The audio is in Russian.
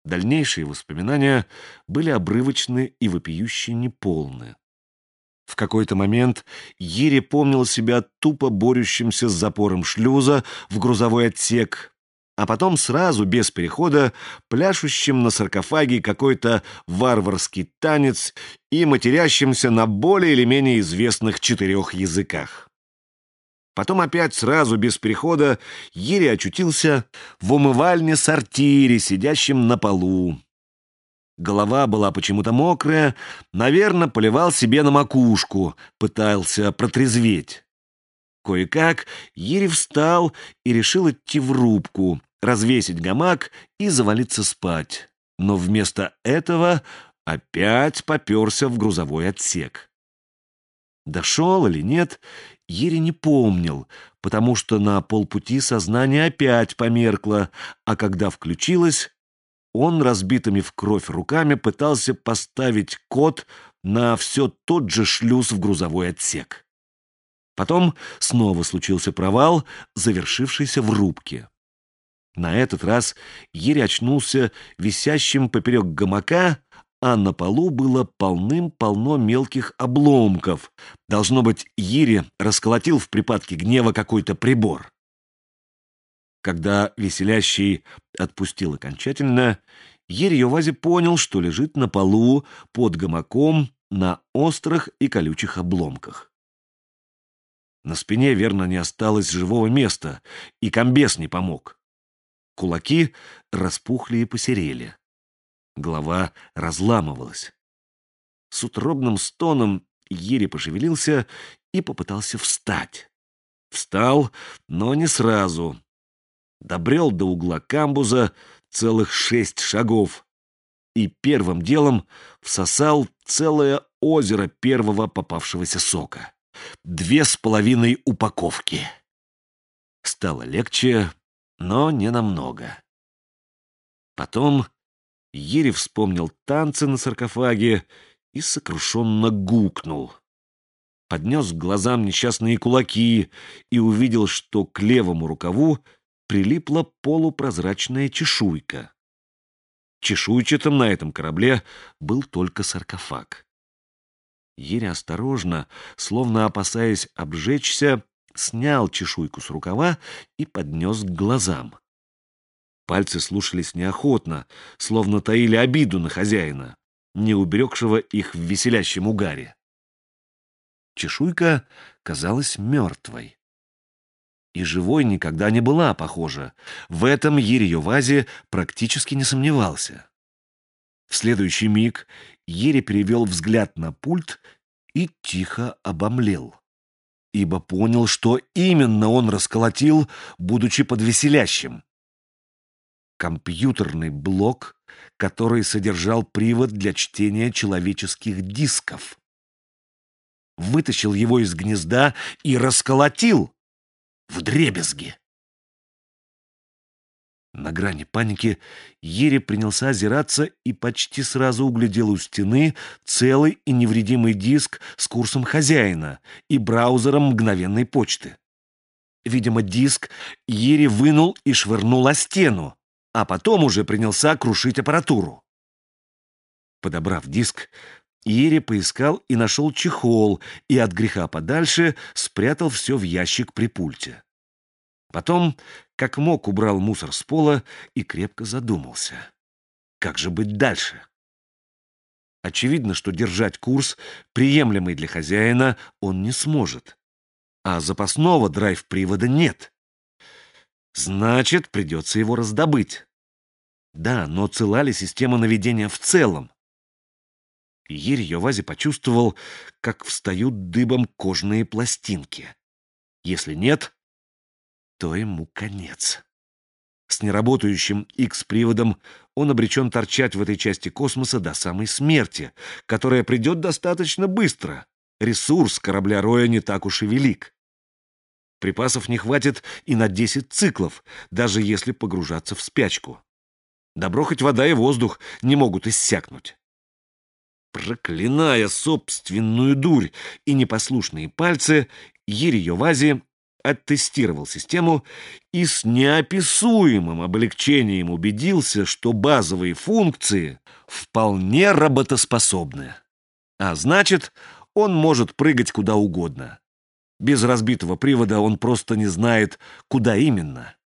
Дальнейшие воспоминания были обрывочны и вопиюще неполны. В какой-то момент Ири помнил себя тупо борющимся с запором шлюза в грузовой отсек, а потом сразу, без перехода, пляшущим на саркофаге какой-то варварский танец и матерящимся на более или менее известных 4 языках. Потом опять сразу, без перехода, Ири очутился в умывальне-сортире, сидящем на полу. Голова была почему-то мокрая, наверное, поливал себе на макушку, пытался протрезветь. Кое-как Ири встал и решил идти в рубку, развесить гамак и завалиться спать. Но вместо этого опять попёрся в грузовой отсек. Дошел или нет, Ири не помнил, потому что на полпути сознание опять померкло, а когда включилось, он разбитыми в кровь руками пытался поставить код на все тот же шлюз в грузовой отсек. Потом снова случился провал, завершившийся в рубке. На этот раз Ири очнулся висящим поперек гамака, а на полу было полным-полно мелких обломков. Должно быть, Ири расколотил в припадке гнева какой-то прибор. Когда веселящий отпустил окончательно, Ири-Йовази понял, что лежит на полу под гамаком на острых и колючих обломках. На спине, верно, не осталось живого места, и комбез не помог. Кулаки распухли и посерели. Голова разламывалась. С утробным стоном Ири пошевелился и попытался встать. Встал, но не сразу. Добрел до угла камбуза целых 6 шагов и первым делом всосал целое озеро первого попавшегося сока. 2,5 упаковки. Стало легче, но не намного. Потом Ири вспомнил танцы на саркофаге и сокрушенно гукнул. Поднес к глазам несчастные кулаки и увидел, что к левому рукаву прилипла полупрозрачная чешуйка. Чешуйчатым на этом корабле был только саркофаг. Ири осторожно, словно опасаясь обжечься, снял чешуйку с рукава и поднес к глазам. Пальцы слушались неохотно, словно таили обиду на хозяина, не уберегшего их в веселящем угаре. Чешуйка казалась мертвой. И живой никогда не была похожа. В этом Ири-Йовази практически не сомневался. В следующий миг Ири перевел взгляд на пульт и тихо обомлел, ибо понял, что именно он расколотил, будучи подвеселящим. Компьютерный блок, который содержал привод для чтения человеческих дисков. Вытащил его из гнезда и расколотил вдребезги. На грани паники Ири принялся озираться и почти сразу углядел у стены целый и невредимый диск с курсом хозяина и браузером мгновенной почты. Видимо, диск Ири вынул и швырнул о стену, а потом уже принялся крушить аппаратуру. Подобрав диск, Ири поискал и нашел чехол и от греха подальше спрятал все в ящик при пульте. Потом, как мог, убрал мусор с пола и крепко задумался. Как же быть дальше? Очевидно, что держать курс, приемлемый для хозяина, он не сможет. А запасного драйв-привода нет. Значит, придется его раздобыть. Да, но цела ли система наведения в целом? Ири-Йовази почувствовал, как встают дыбом кожные пластинки. Если нет, то ему конец. С неработающим X-приводом он обречен торчать в этой части космоса до самой смерти, которая придет достаточно быстро. Ресурс корабля Роя не так уж и велик. Припасов не хватит и на 10 циклов, даже если погружаться в спячку. Добро хоть вода и воздух не могут иссякнуть. Проклиная собственную дурь и непослушные пальцы, Ири-Йовази оттестировал систему и с неописуемым облегчением убедился, что базовые функции вполне работоспособны. А значит, он может прыгать куда угодно. Без разбитого привода он просто не знает, куда именно.